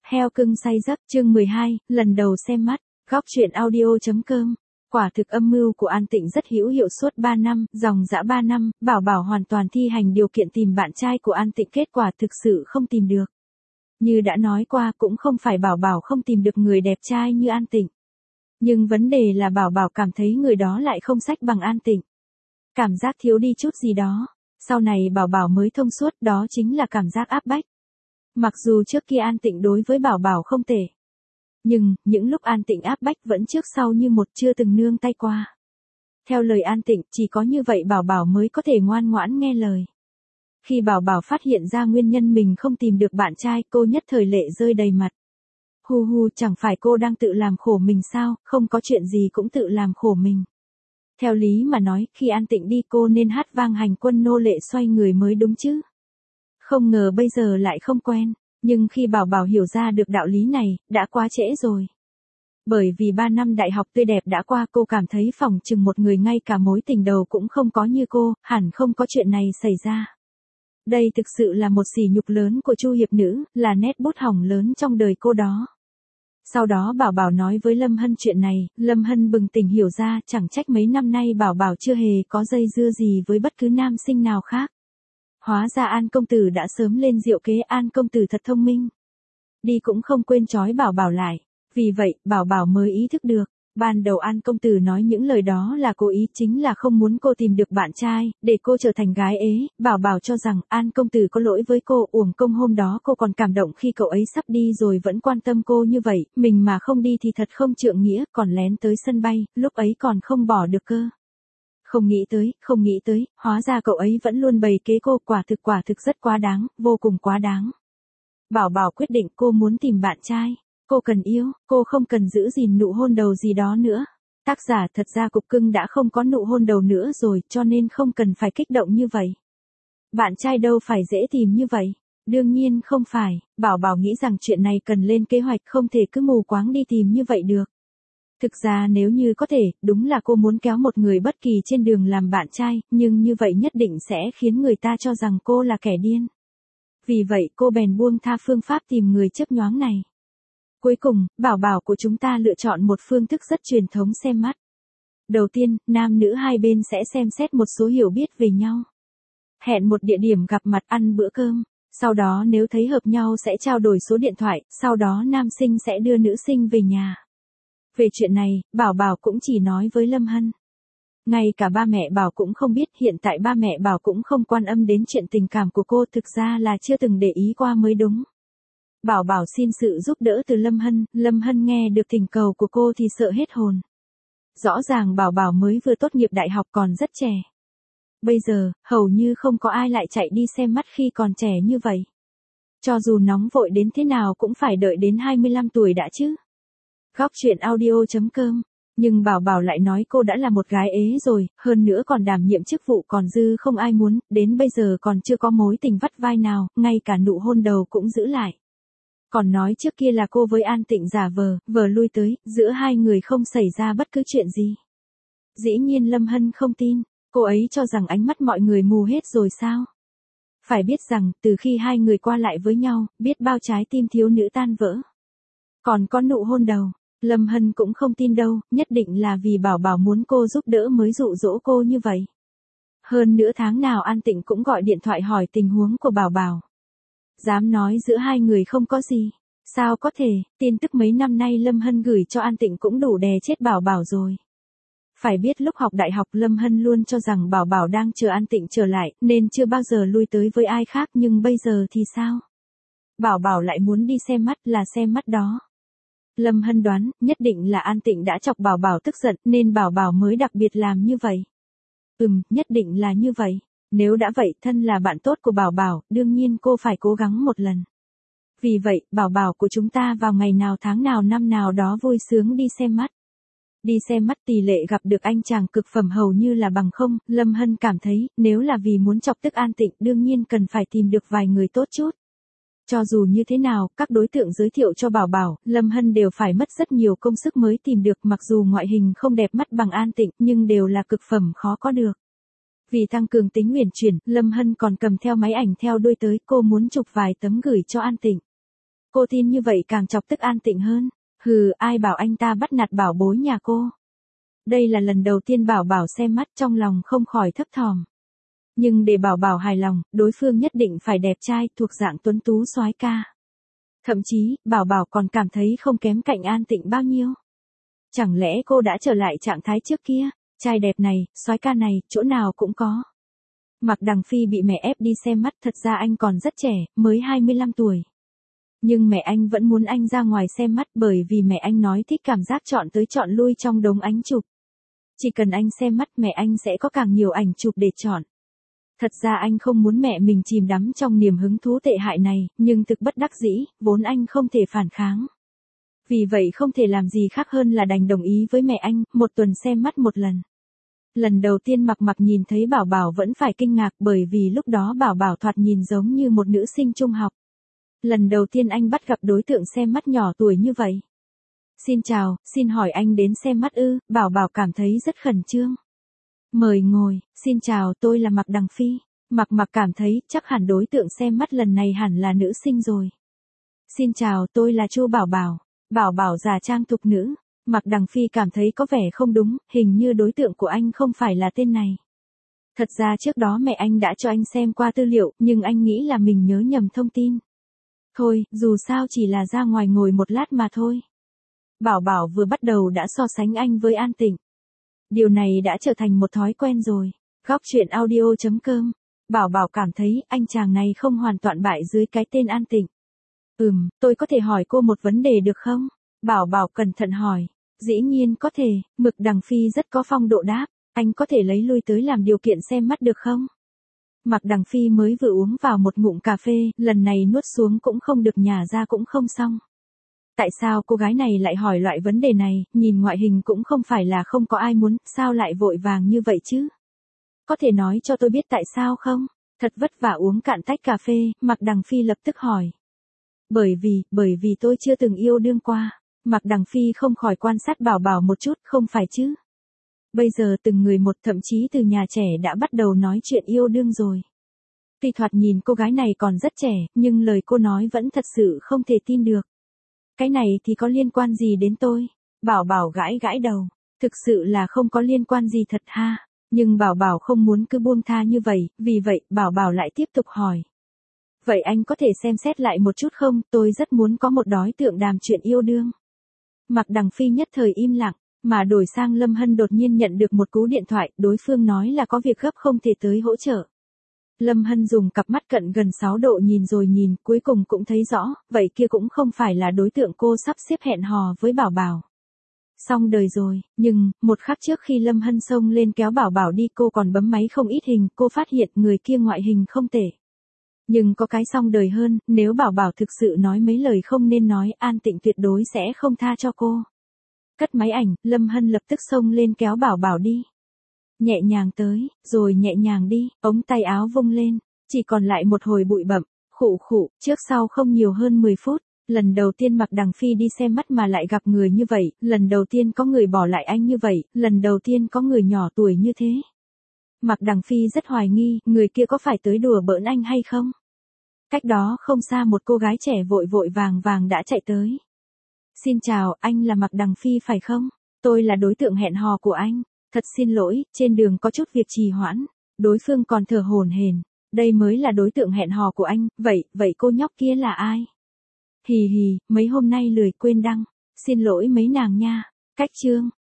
Heo cưng say giấc chương 12, lần đầu xem mắt, góc truyện audio.com. Quả thực âm mưu của An Tịnh rất hữu hiệu suốt 3 năm, dòng dã 3 năm, Bảo Bảo hoàn toàn thi hành điều kiện tìm bạn trai của An Tịnh, kết quả thực sự không tìm được. Như đã nói qua, cũng không phải Bảo Bảo không tìm được người đẹp trai như An Tịnh. Nhưng vấn đề là Bảo Bảo cảm thấy người đó lại không xách bằng An Tịnh. Cảm giác thiếu đi chút gì đó. Sau này Bảo Bảo mới thông suốt, đó chính là cảm giác áp bách. Mặc dù trước kia An Tịnh đối với Bảo Bảo không tệ. Nhưng, những lúc An Tịnh áp bách vẫn trước sau như một, chưa từng nương tay qua. Theo lời An Tịnh, chỉ có như vậy Bảo Bảo mới có thể ngoan ngoãn nghe lời. Khi Bảo Bảo phát hiện ra nguyên nhân mình không tìm được bạn trai, cô nhất thời lệ rơi đầy mặt. Hu hu, chẳng phải cô đang tự làm khổ mình sao, không có chuyện gì cũng tự làm khổ mình. Theo lý mà nói, khi An Tịnh đi cô nên hát vang hành quân nô lệ xoay người mới đúng chứ. Không ngờ bây giờ lại không quen, nhưng khi Bảo Bảo hiểu ra được đạo lý này, đã quá trễ rồi. Bởi vì 3 năm đại học tươi đẹp đã qua, cô cảm thấy phỏng chừng một người ngay cả mối tình đầu cũng không có như cô, hẳn không có chuyện này xảy ra. Đây thực sự là một sỉ nhục lớn của Chu hiệp nữ, là nét bút hỏng lớn trong đời cô đó. Sau đó Bảo Bảo nói với Lâm Hân chuyện này, Lâm Hân bừng tỉnh hiểu ra, chẳng trách mấy năm nay Bảo Bảo chưa hề có dây dưa gì với bất cứ nam sinh nào khác. Hóa ra An công tử đã sớm lên diệu kế, An công tử thật thông minh. Đi cũng không quên trói Bảo Bảo lại. Vì vậy, Bảo Bảo mới ý thức được. Ban đầu An công tử nói những lời đó là cố ý, chính là không muốn cô tìm được bạn trai, để cô trở thành gái ế. Bảo Bảo cho rằng An công tử có lỗi với cô, uổng công hôm đó cô còn cảm động khi cậu ấy sắp đi rồi vẫn quan tâm cô như vậy, mình mà không đi thì thật không trượng nghĩa, còn lén tới sân bay, lúc ấy còn không bỏ được cơ. Không nghĩ tới, hóa ra cậu ấy vẫn luôn bày kế cô, quả thực rất quá đáng, vô cùng quá đáng. Bảo Bảo quyết định cô muốn tìm bạn trai. Cô cần yêu, cô không cần giữ gìn nụ hôn đầu gì đó nữa. Tác giả thật ra cục cưng đã không có nụ hôn đầu nữa rồi, cho nên không cần phải kích động như vậy. Bạn trai đâu phải dễ tìm như vậy. Đương nhiên không phải, Bảo Bảo nghĩ rằng chuyện này cần lên kế hoạch, không thể cứ mù quáng đi tìm như vậy được. Thực ra nếu như có thể, đúng là cô muốn kéo một người bất kỳ trên đường làm bạn trai, nhưng như vậy nhất định sẽ khiến người ta cho rằng cô là kẻ điên. Vì vậy cô bèn buông tha phương pháp tìm người chớp nhoáng này. Cuối cùng, Bảo Bảo của chúng ta lựa chọn một phương thức rất truyền thống xem mắt. Đầu tiên, nam nữ hai bên sẽ xem xét một số hiểu biết về nhau. Hẹn một địa điểm gặp mặt ăn bữa cơm. Sau đó nếu thấy hợp nhau sẽ trao đổi số điện thoại, sau đó nam sinh sẽ đưa nữ sinh về nhà. Về chuyện này, Bảo Bảo cũng chỉ nói với Lâm Hân. Ngay cả ba mẹ Bảo cũng không biết, hiện tại ba mẹ Bảo cũng không quan tâm đến chuyện tình cảm của cô, thực ra là chưa từng để ý qua mới đúng. Bảo Bảo xin sự giúp đỡ từ Lâm Hân nghe được thỉnh cầu của cô thì sợ hết hồn. Rõ ràng Bảo Bảo mới vừa tốt nghiệp đại học còn rất trẻ. Bây giờ, hầu như không có ai lại chạy đi xem mắt khi còn trẻ như vậy. Cho dù nóng vội đến thế nào cũng phải đợi đến 25 tuổi đã chứ. Góc truyện audio.com. Nhưng Bảo Bảo lại nói cô đã là một gái ế rồi, hơn nữa còn đảm nhiệm chức vụ còn dư không ai muốn, đến bây giờ còn chưa có mối tình vắt vai nào, ngay cả nụ hôn đầu cũng giữ lại. Còn nói trước kia là cô với An Tịnh giả vờ lui tới, giữa hai người không xảy ra bất cứ chuyện gì. Dĩ nhiên Lâm Hân không tin, cô ấy cho rằng ánh mắt mọi người mù hết rồi sao? Phải biết rằng, từ khi hai người qua lại với nhau, biết bao trái tim thiếu nữ tan vỡ. Còn có nụ hôn đầu, Lâm Hân cũng không tin đâu, nhất định là vì Bảo Bảo muốn cô giúp đỡ mới dụ dỗ cô như vậy. Hơn nữa tháng nào An Tịnh cũng gọi điện thoại hỏi tình huống của Bảo Bảo. Dám nói giữa hai người không có gì. Sao có thể, tin tức mấy năm nay Lâm Hân gửi cho An Tịnh cũng đủ đè chết Bảo Bảo rồi. Phải biết lúc học đại học Lâm Hân luôn cho rằng Bảo Bảo đang chờ An Tịnh trở lại, nên chưa bao giờ lui tới với ai khác, nhưng bây giờ thì sao? Bảo Bảo lại muốn đi xem mắt, là xem mắt đó. Lâm Hân đoán, nhất định là An Tịnh đã chọc Bảo Bảo tức giận, nên Bảo Bảo mới đặc biệt làm như vậy. Nhất định là như vậy. Nếu đã vậy, thân là bạn tốt của Bảo Bảo, đương nhiên cô phải cố gắng một lần. Vì vậy, Bảo Bảo của chúng ta vào ngày nào tháng nào năm nào đó vui sướng đi xem mắt. Đi xem mắt tỷ lệ gặp được anh chàng cực phẩm hầu như là bằng không, Lâm Hân cảm thấy, nếu là vì muốn chọc tức An Tịnh đương nhiên cần phải tìm được vài người tốt chút. Cho dù như thế nào, các đối tượng giới thiệu cho Bảo Bảo, Lâm Hân đều phải mất rất nhiều công sức mới tìm được, mặc dù ngoại hình không đẹp mắt bằng An Tịnh, nhưng đều là cực phẩm khó có được. Vì tăng cường tính uyển chuyển, Lâm Hân còn cầm theo máy ảnh theo đuôi tới, cô muốn chụp vài tấm gửi cho An Tịnh. Cô tin như vậy càng chọc tức An Tịnh hơn. Hừ, ai bảo anh ta bắt nạt bảo bối nhà cô. Đây là lần đầu tiên Bảo Bảo xem mắt, trong lòng không khỏi thấp thỏm. Nhưng để Bảo Bảo hài lòng, đối phương nhất định phải đẹp trai, thuộc dạng tuấn tú soái ca. Thậm chí, Bảo Bảo còn cảm thấy không kém cạnh An Tịnh bao nhiêu. Chẳng lẽ cô đã trở lại trạng thái trước kia, trai đẹp này, soái ca này, chỗ nào cũng có. Mạc Đằng Phi bị mẹ ép đi xem mắt, thật ra anh còn rất trẻ, mới 25 tuổi. Nhưng mẹ anh vẫn muốn anh ra ngoài xem mắt bởi vì mẹ anh nói thích cảm giác chọn tới chọn lui trong đống ảnh chụp. Chỉ cần anh xem mắt mẹ anh sẽ có càng nhiều ảnh chụp để chọn. Thật ra anh không muốn mẹ mình chìm đắm trong niềm hứng thú tệ hại này, nhưng thực bất đắc dĩ, vốn anh không thể phản kháng. Vì vậy không thể làm gì khác hơn là đành đồng ý với mẹ anh, một tuần xem mắt một lần. Lần đầu tiên Mặc Mặc nhìn thấy Bảo Bảo vẫn phải kinh ngạc bởi vì lúc đó Bảo Bảo thoạt nhìn giống như một nữ sinh trung học. Lần đầu tiên anh bắt gặp đối tượng xem mắt nhỏ tuổi như vậy. Xin chào, xin hỏi anh đến xem mắt ư? Bảo Bảo cảm thấy rất khẩn trương. Mời ngồi, xin chào, tôi là Mạc Đằng Phi. Mặc Mặc cảm thấy chắc hẳn đối tượng xem mắt lần này hẳn là nữ sinh rồi. Xin chào, tôi là Chu Bảo Bảo. Bảo Bảo giả trang thục nữ. Mạc Đằng Phi cảm thấy có vẻ không đúng, hình như đối tượng của anh không phải là tên này. Thật ra trước đó mẹ anh đã cho anh xem qua tư liệu, nhưng anh nghĩ là mình nhớ nhầm thông tin. Thôi, dù sao chỉ là ra ngoài ngồi một lát mà thôi. Bảo Bảo vừa bắt đầu đã so sánh anh với An Tịnh. Điều này đã trở thành một thói quen rồi. Góc truyện audio.com. Bảo Bảo cảm thấy anh chàng này không hoàn toàn bại dưới cái tên An Tịnh. Tôi có thể hỏi cô một vấn đề được không? Bảo Bảo cẩn thận hỏi. Dĩ nhiên có thể, Mạc Đằng Phi rất có phong độ đáp. Anh có thể lấy lui tới làm điều kiện xem mắt được không? Mạc Đằng Phi mới vừa uống vào một ngụm cà phê, lần này nuốt xuống cũng không được nhả ra cũng không xong. Tại sao cô gái này lại hỏi loại vấn đề này, nhìn ngoại hình cũng không phải là không có ai muốn, sao lại vội vàng như vậy chứ? Có thể nói cho tôi biết tại sao không? Thật vất vả uống cạn tách cà phê, Mạc Đằng Phi lập tức hỏi. Bởi vì tôi chưa từng yêu đương qua. Mạc Đằng Phi không khỏi quan sát Bảo Bảo một chút, không phải chứ? Bây giờ từng người một, thậm chí từ nhà trẻ đã bắt đầu nói chuyện yêu đương rồi. Tuy thoạt nhìn cô gái này còn rất trẻ, nhưng lời cô nói vẫn thật sự không thể tin được. Cái này thì có liên quan gì đến tôi? Bảo Bảo gãi gãi đầu. Thực sự là không có liên quan gì thật ha. Nhưng Bảo Bảo không muốn cứ buông tha như vậy, vì vậy Bảo Bảo lại tiếp tục hỏi. Vậy anh có thể xem xét lại một chút không? Tôi rất muốn có một đối tượng đàm chuyện yêu đương. Mạc Đằng Phi nhất thời im lặng, mà đổi sang Lâm Hân đột nhiên nhận được một cú điện thoại, đối phương nói là có việc gấp không thể tới hỗ trợ. Lâm Hân dùng cặp mắt cận gần 6 độ nhìn rồi nhìn, cuối cùng cũng thấy rõ, vậy kia cũng không phải là đối tượng cô sắp xếp hẹn hò với Bảo Bảo. Xong đời rồi, nhưng, một khắc trước khi Lâm Hân xông lên kéo Bảo Bảo đi cô còn bấm máy không ít hình, cô phát hiện người kia ngoại hình không tệ. Nhưng có cái xong đời hơn, nếu Bảo Bảo thực sự nói mấy lời không nên nói, An Tịnh tuyệt đối sẽ không tha cho cô. Cất máy ảnh, Lâm Hân lập tức xông lên kéo Bảo Bảo đi. Nhẹ nhàng tới, rồi nhẹ nhàng đi, ống tay áo vung lên, chỉ còn lại một hồi bụi bặm, khụ khụ, trước sau không nhiều hơn 10 phút. Lần đầu tiên Mạc Đằng Phi đi xem mắt mà lại gặp người như vậy, lần đầu tiên có người bỏ lại anh như vậy, lần đầu tiên có người nhỏ tuổi như thế. Mạc Đằng Phi rất hoài nghi, người kia có phải tới đùa bỡn anh hay không? Cách đó không xa một cô gái trẻ vội vội vàng vàng đã chạy tới. Xin chào, anh là Mạc Đằng Phi phải không? Tôi là đối tượng hẹn hò của anh. Thật xin lỗi, trên đường có chút việc trì hoãn. Đối phương còn thở hổn hển. Đây mới là đối tượng hẹn hò của anh, vậy cô nhóc kia là ai? Hì hì, mấy hôm nay lười quên đăng. Xin lỗi mấy nàng nha. Cách chương.